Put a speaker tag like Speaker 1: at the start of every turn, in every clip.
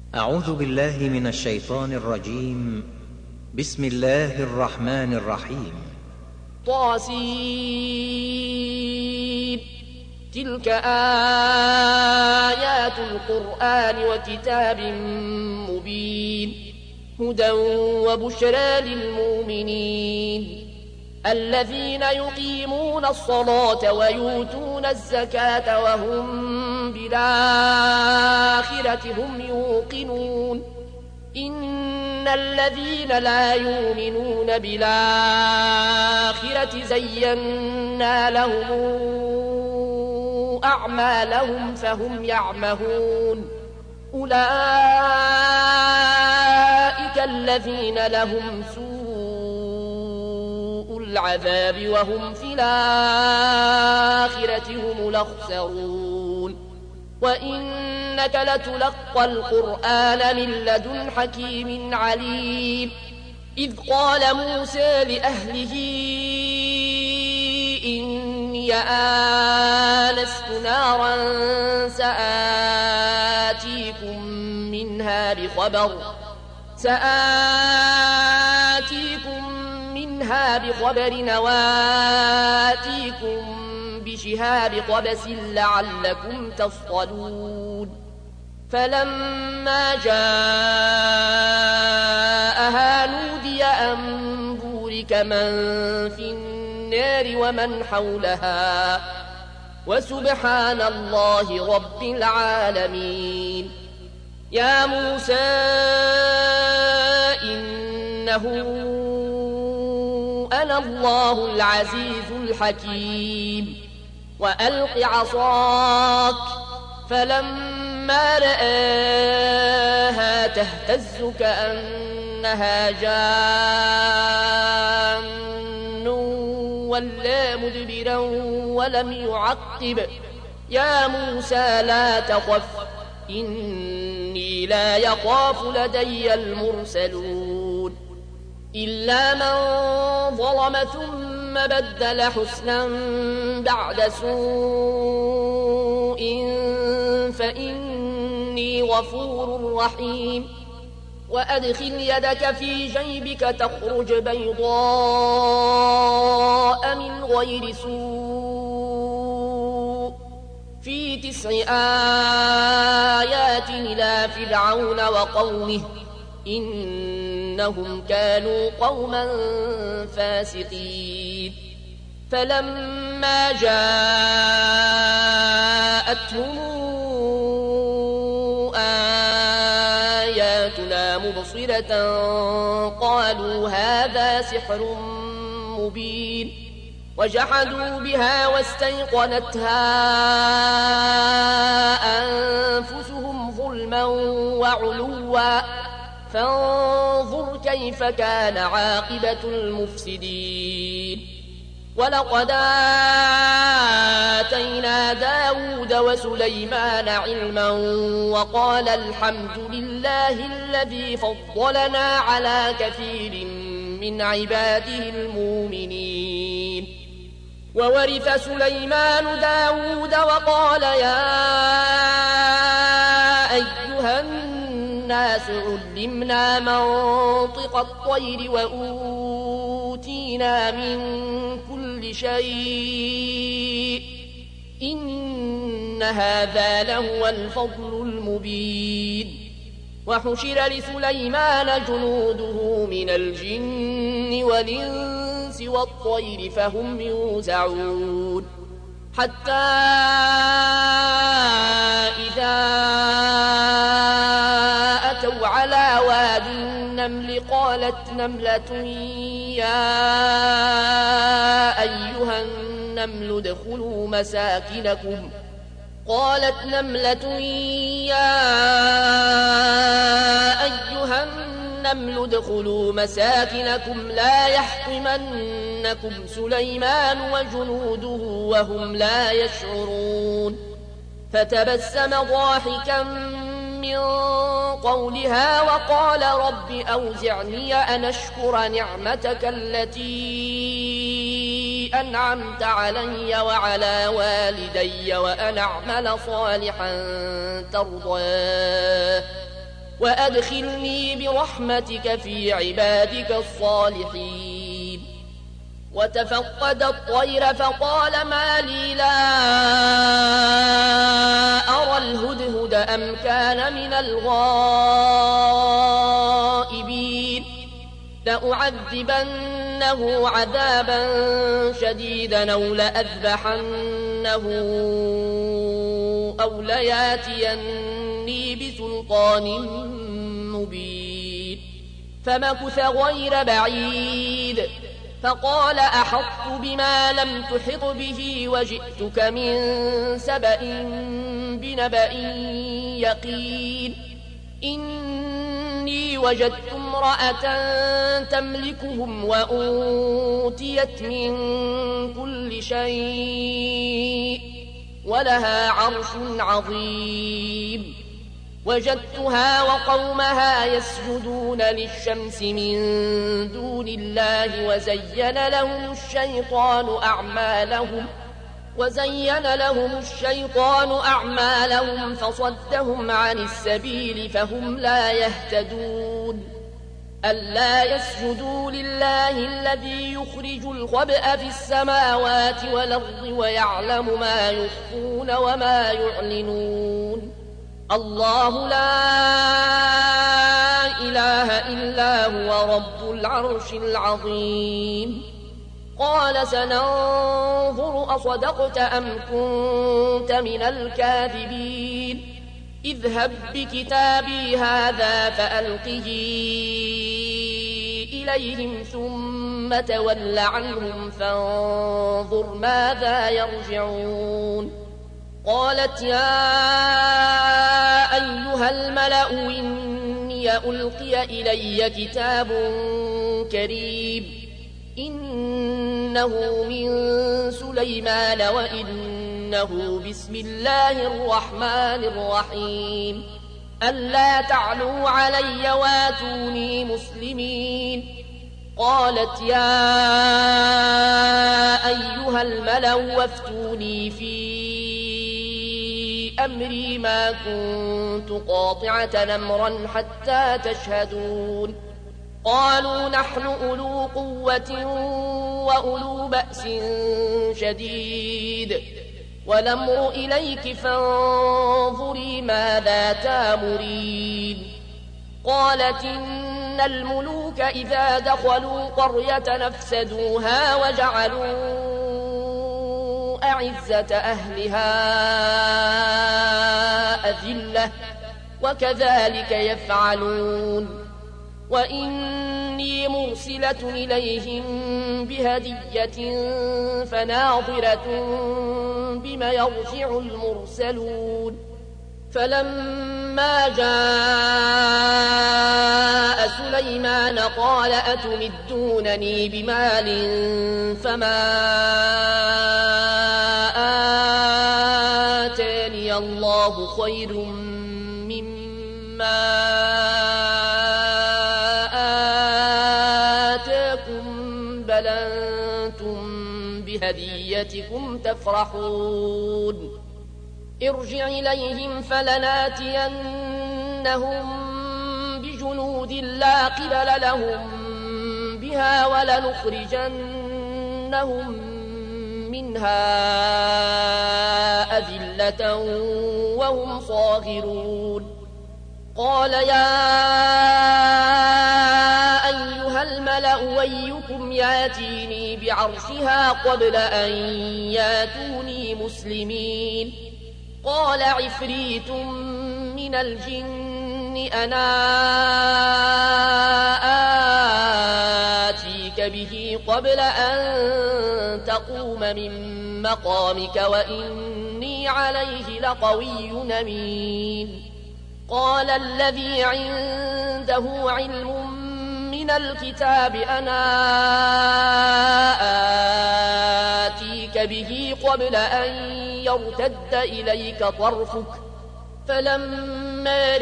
Speaker 1: أعوذ بالله من الشيطان الرجيم. بسم الله الرحمن الرحيم.
Speaker 2: طاسين. تلك آيات القرآن وكتاب مبين هدى وبشرى للمؤمنين الذين يقيمون الصلاة ويؤتون الزكاة وهم بالآخرة هم يوقنون إن الذين لا يؤمنون بالآخرة زينا لهم أعمالهم فهم يعمهون أولئك الذين لهم سوء العذاب وهم في الآخرة هم الأخسرون وإنك لتلقى القرآن من لدن حكيم عليم إذ قال موسى لأهله إني آنست نارا سآتيكم منها بخبر وآتيكم بشهاب قبس لعلكم تصطلون فلما جاءها نودي أن بورك من في النار ومن حولها وسبحان الله رب العالمين يا موسى إنه أنا الله العزيز الحكيم وألق عصاك فلما رآها تهتز كأنها جان ولا مدبرا ولم يعقب يا موسى لا تخف إني لا يخاف لدي المرسلون إلا من ظلم ثم بدل حسنا بعد سوء فإني غفور رحيم وأدخل يدك في جيبك تخرج بيضاء من غير سوء في 9 آيات إلى فرعون وقومه إنهم كانوا قوما فاسقين فلما جاءتهم آياتنا مبصرة قالوا هذا سحر مبين وجحدوا بها واستيقنتها أنفسهم ظلما وعلوا فانظر كيف كان عاقبة المفسدين ولقد آتينا داود وسليمان علما وقال الحمد لله الذي فضلنا على كثير من عباده المؤمنين وورث سليمان داود وقال يا أيها الناس علمنا منطق الطير وأوتينا من كل شيء إن هذا لهو الفضل المبين وحشر لسليمان جنوده من الجن والإنس والطير فهم يوزعون حتى إذا أتوا على واد النمل قالت نملة يا أيها النمل ادخلوا مساكنكم لا يحطمنكم سليمان وجنوده وهم لا يشعرون فتبسم ضاحكا من قولها وقال رب أوزعني أن أشكر نعمتك التي أنعمت علي وعلى والدي وأن أعمل صالحا ترضاه وأدخلني برحمتك في عبادك الصالحين. وتفقد الطير فقال ما لي لا أرى الهدهد أم كان من الغائبين لأعذبنه عذابا شديدا أو لأذبحنه أو لياتيني بسلطان مبين. فمكث غير بعيد فقال أحطت بما لم تحط به وجئتك من سبأ بنبأ يقين. إني وجدت امرأة تملكهم وأوتيت من كل شيء ولها عرش عظيم. وجدتها وقومها يسجدون للشمس من دون الله وزين لهم الشيطان أعمالهم فصدهم عن السبيل فهم لا يهتدون. ألا يسجدوا لله الذي يخرج الخبأ في السماوات والأرض ويعلم ما يخفون وما يعلنون. الله لا إله إلا هو رب العرش العظيم. قال سننظر أصدقت أم كنت من الكاذبين. اذهب بكتابي هذا فألقه إليهم ثم تول عنهم فانظر ماذا يرجعون. قالت يا أيها الملأ إني ألقي إلي كتاب كريم إنه من سليمان وإنه بسم الله الرحمن الرحيم. ألا تعلوا علي واتوني مسلمين. قالت يا أيها الملأ وافتوني في أمري ما كنت قاطعة أمرا حتى تشهدون. قالوا نحن أولو قوة وأولو بأس شديد والأمر إليك فانظري ماذا تامرين. قالت إن الملوك إذا دخلوا قرية نفسدوها وجعلوا أعزة أهلها أذلة وكذلك يفعلون. وإني مرسلة إليهم بهدية فناظرة بما يرجع المرسلون. فلما جاء سليمان قال أتمدونني بمال فما آتاني الله خير مما بل أنتم بهديتكم تفرحون. ارجع إليهم فلناتينهم بجنود لا قبل لهم بها ولنخرجنهم منها أذلة وهم صاغرون. قال يا أيها الملأ أيكم ياتيني بعرشها قبل أن ياتوني مسلمين. قال عفريت من الجن أنا آتيك به قبل أن تقوم من مقامك وإني عليه لقوي أمين. قال الذي عنده علم من الكتاب أنا آتيك به قبل أن يرتد إليك طرفك فلما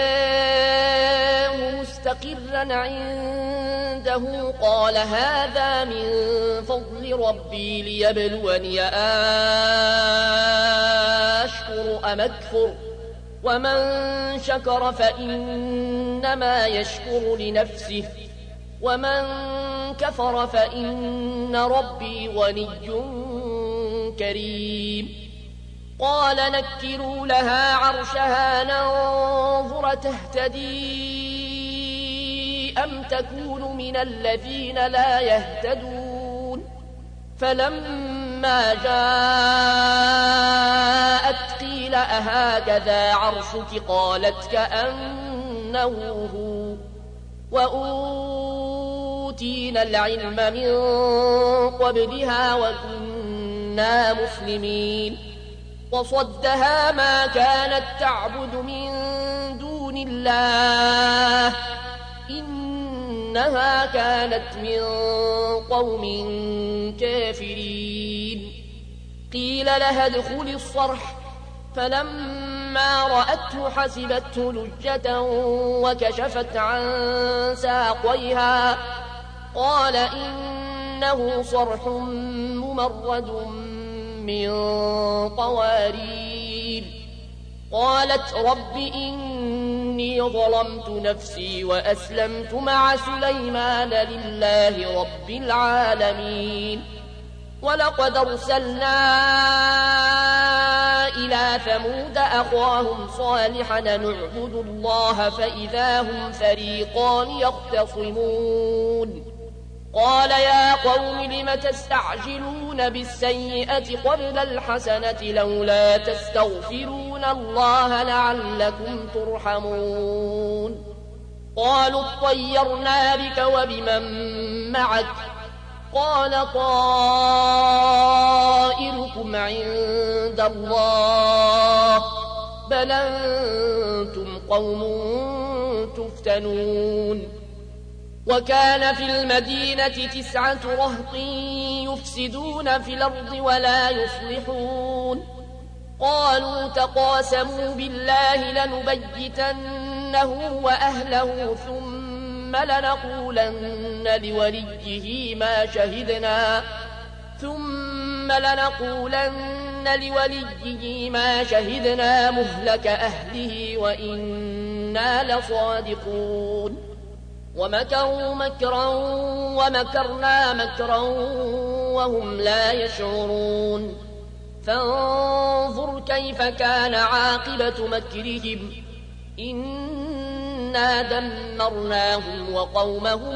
Speaker 2: رآه مستقرا عنده قال هذا من فضل ربي ليبلوني أشكر أم أكفر ومن شكر فإنما يشكر لنفسه ومن كفر فإن ربي غني كريم قال نكروا لها عرشها ننظر تهتدي أم تكون من الذين لا يهتدون فلما جاءت قيل أهكذا عرشك قالت كأنه هو وأوتينا العلم من قبلها وكنا مسلمين وصدها ما كانت تعبد من دون الله إنها كانت من قوم كافرين قيل لها ادخل الصرح فلما رأته حسبته لجة وكشفت عن ساقيها قال إنه صرح ممرد من قوارير قالت رب إني ظلمت نفسي وأسلمت مع سليمان لله رب العالمين ولقد أرسلنا إلى ثمود أخاهم صالحا نعبد الله فإذا هم فريقان يختصمون قال يا قوم لم تستعجلون بالسيئة قبل الحسنة لولا تستغفرون الله لعلكم ترحمون قالوا اطيرنا بك وبمن معك قال طائركم عند الله بل أنتم قوم تفتنون وكان في المدينة 9 رهط يفسدون في الأرض ولا يصلحون قالوا تقاسموا بالله لنبيتنه وأهله ثم لنقولن لوليه ما شهدنا مهلك أهله وإنا لصادقون ومكروا مكرا ومكرنا مكرا وهم لا يشعرون فانظر كيف كان عاقبة مكرهم إنا دمرناهم وقومهم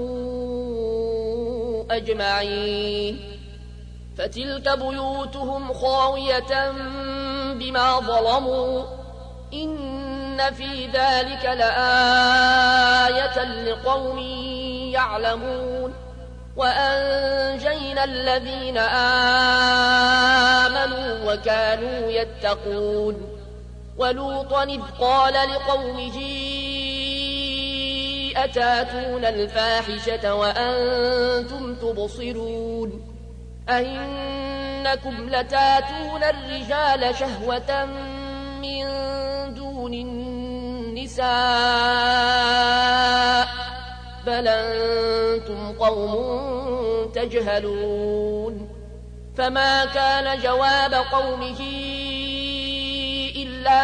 Speaker 2: أجمعين فتلك بيوتهم خاوية بما ظلموا إن في ذلك لآية لقوم يعلمون وأنجينا الذين آمنوا وكانوا يتقون ولوطا إذ قال لقومه أتاتون الفاحشة وأنتم تبصرون أئنكم لتاتون الرجال شهوة من دون النساء بل أنتم قوم تجهلون فما كان جواب قومه إلا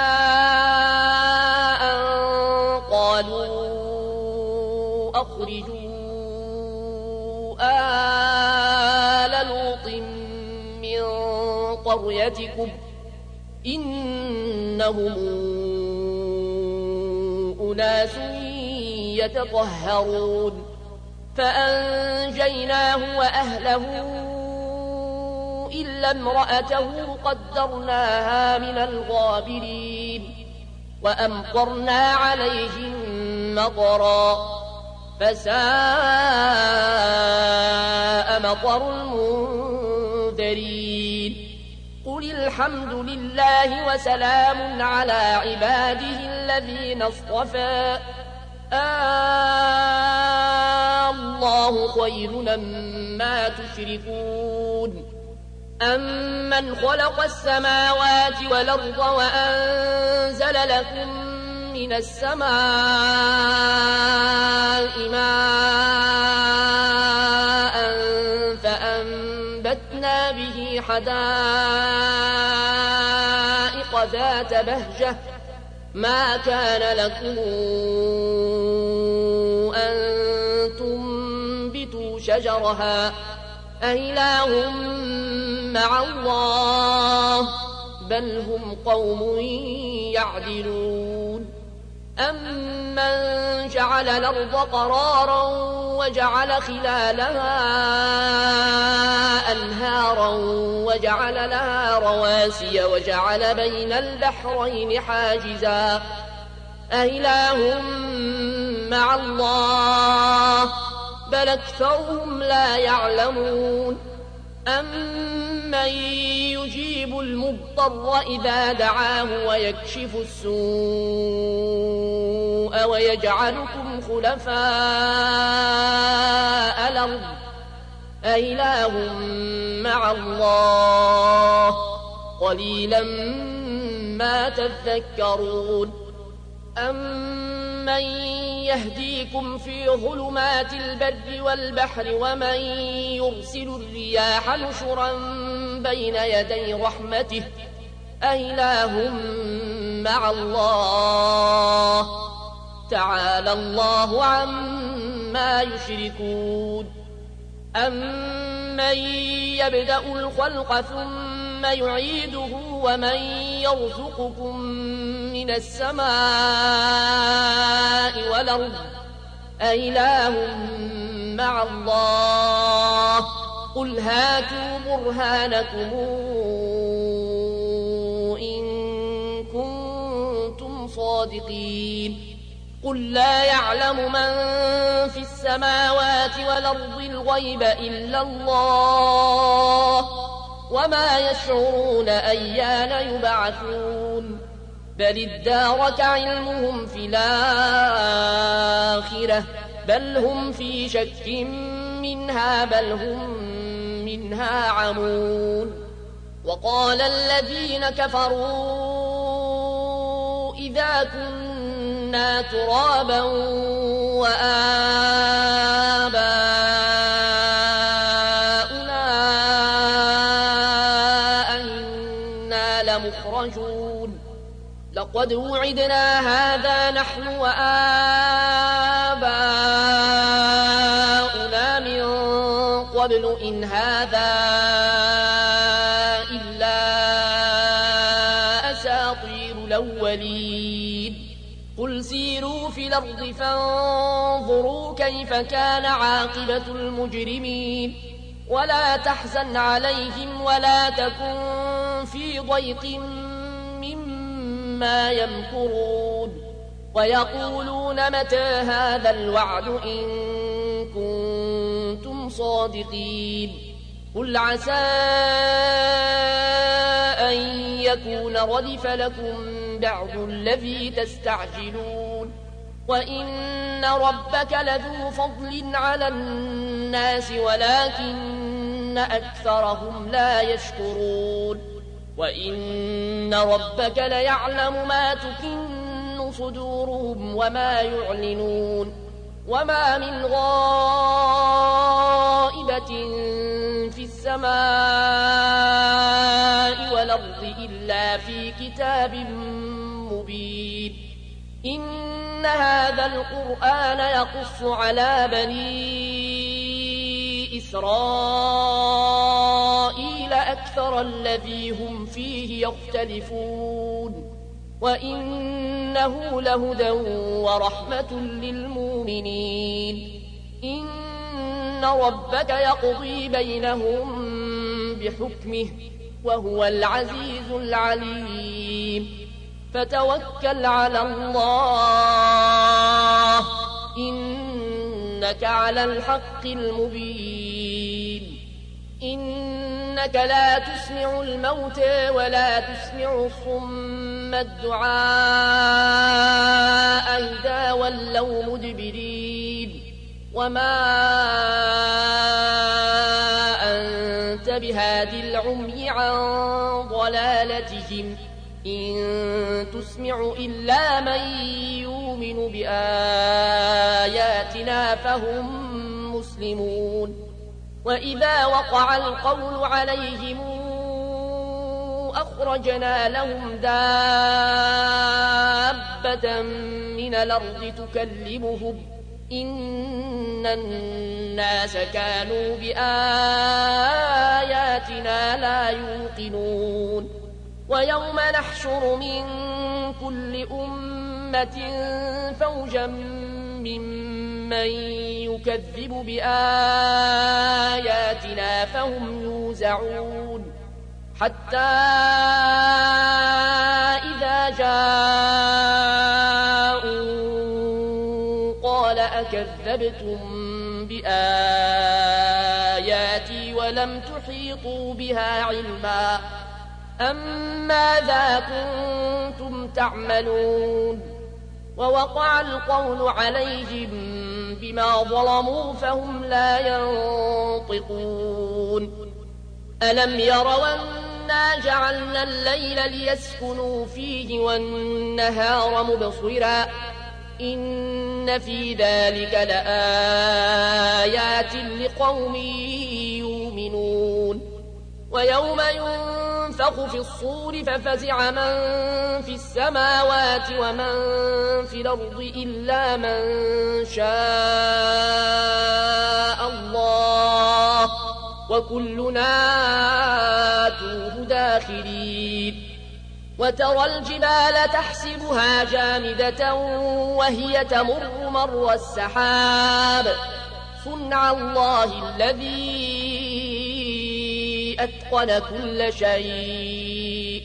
Speaker 2: أن قالوا أخرجوا آل لوط من قريتكم إنهم أناس يتطهرون فأنجيناه وأهله إلا امرأته قدرناها من الغابرين وأمطرنا عليهم مطرا فساء مطر المنذرين قل الحمد لله وسلام على عباده الذين اصطفى الله خير مما تشركون أمن خلق السماوات والأرض وأنزل لكم من السماء ماء فأنبتنا به حدائق ذات بهجة ما كان لكم أن تنبتوا شجرها أإله مع الله بل هم قوم يعدلون أمن جعل الأرض قرارا وجعل خلالها أنهارا وجعل لها رواسي وجعل بين البحرين حاجزا أإله مع الله بل أكثرهم لا يعلمون أمن يجيب المضطر إذا دعاه ويكشف السوء ويجعلكم خلفاء الأرض أإله مع الله قليلا ما تذكرون أمن يهديكم في ظلمات البر والبحر ومن يرسل الرياح نشرا بين يدي رحمته أإله مع الله تعالى الله عما يشركون أمن يبدأ الخلق ثم يعيده ومن يرزقكم من السماء والأرض أإله مع الله قل هاتوا برهانكم إن كنتم صادقين قل لا يعلم من في السماوات والأرض الغيب إلا الله وما يشعرون أيان يبعثون بل ادارك علمهم في الآخرة بل هم في شك منها بل هم منها عمون وقال الذين كفروا إذا كنا ترابا وآباؤنا أئنا لمخرجون لقد وعدنا هذا نحن وآباؤنا من قبل إن هذا إلا أساطير الأولين قل سيروا في الأرض فانظروا كيف كان عاقبة المجرمين ولا تحزن عليهم ولا تكن في ضيق مما يمكرون ويقولون متى هذا الوعد إن كنتم صادقين قل عسى أن يكون ردف لكم بعض الذي تستعجلون وإن ربك لذو فضل على الناس ولكن أكثرهم لا يشكرون وإن ربك ليعلم ما تكن صدورهم وما يعلنون وما من غائبة في السماء والأرض إلا في كتاب مبين إن هذا القرآن يقص على بني إسرائيل أكثر الذي هم فيه يختلفون وإنه لهدى ورحمة للمؤمنين إن ربك يقضي بينهم بحكمه وهو العزيز العليم فتوكل على الله إنك على الحق المبين إنك لا تسمع الموتى ولا تسمع الصم الدعاء إذا ولوا مدبرين وما أنت بهادي العمي عن ضلالتهم إن تسمع إلا من يؤمن بآياتنا فهم مسلمون وإذا وقع القول عليهم أخرجنا لهم دابة دابة من الأرض تكلمهم إن الناس كانوا بآياتنا لا يوقنون ويوم نحشر من كل أمة فوجا ممن يكذب بآياتنا فهم يوزعون حتى إذا جاءوا قال أكذبتم بآياتي ولم تحيطوا بها علما أم ماذا كنتم تعملون ووقع القول عليهم بما ظلموا فهم لا ينطقون ألم يروا أنا جعلنا الليل ليسكنوا فيه والنهار مبصرا إن في ذلك لآيات لقوم يؤمنون ويوم ينفخ في الصور ففزع من في السماوات ومن في الأرض إلا من شاء الله وكلنا آتوه داخرين وترى الجبال تحسبها جامدة وهي تمر مر السحاب صنع الله الذي أتقن كل شيء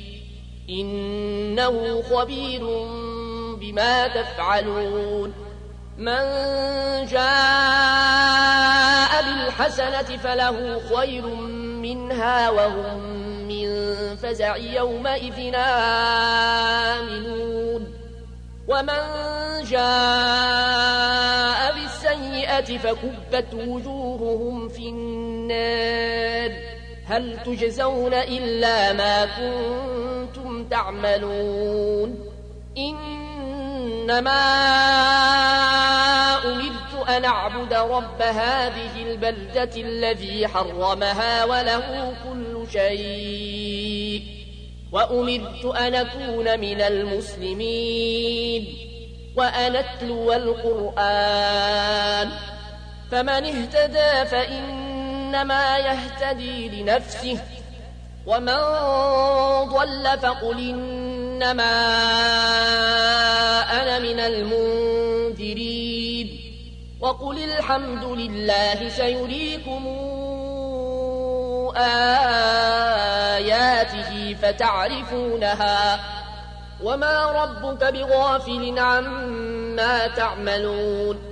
Speaker 2: إنه خبير بما تفعلون من جاء بالحسنة فله خير منها وهم من فزع يومئذ آمنون ومن جاء بالسيئة فكبت وجوههم في النار هل تجزون إلا ما كنتم تعملون إنما أمرت أن أعبد رب هذه البلدة الذي حرمها وله كل شيء وأمرت أن أكون من المسلمين وأن أتلو القرآن فمن اهتدى فإنما يهتدي لنفسه ومن ضل فقل إنما أنا من المنذرين وقل الحمد لله سيريكم آياته فتعرفونها وما ربك بغافل عما تعملون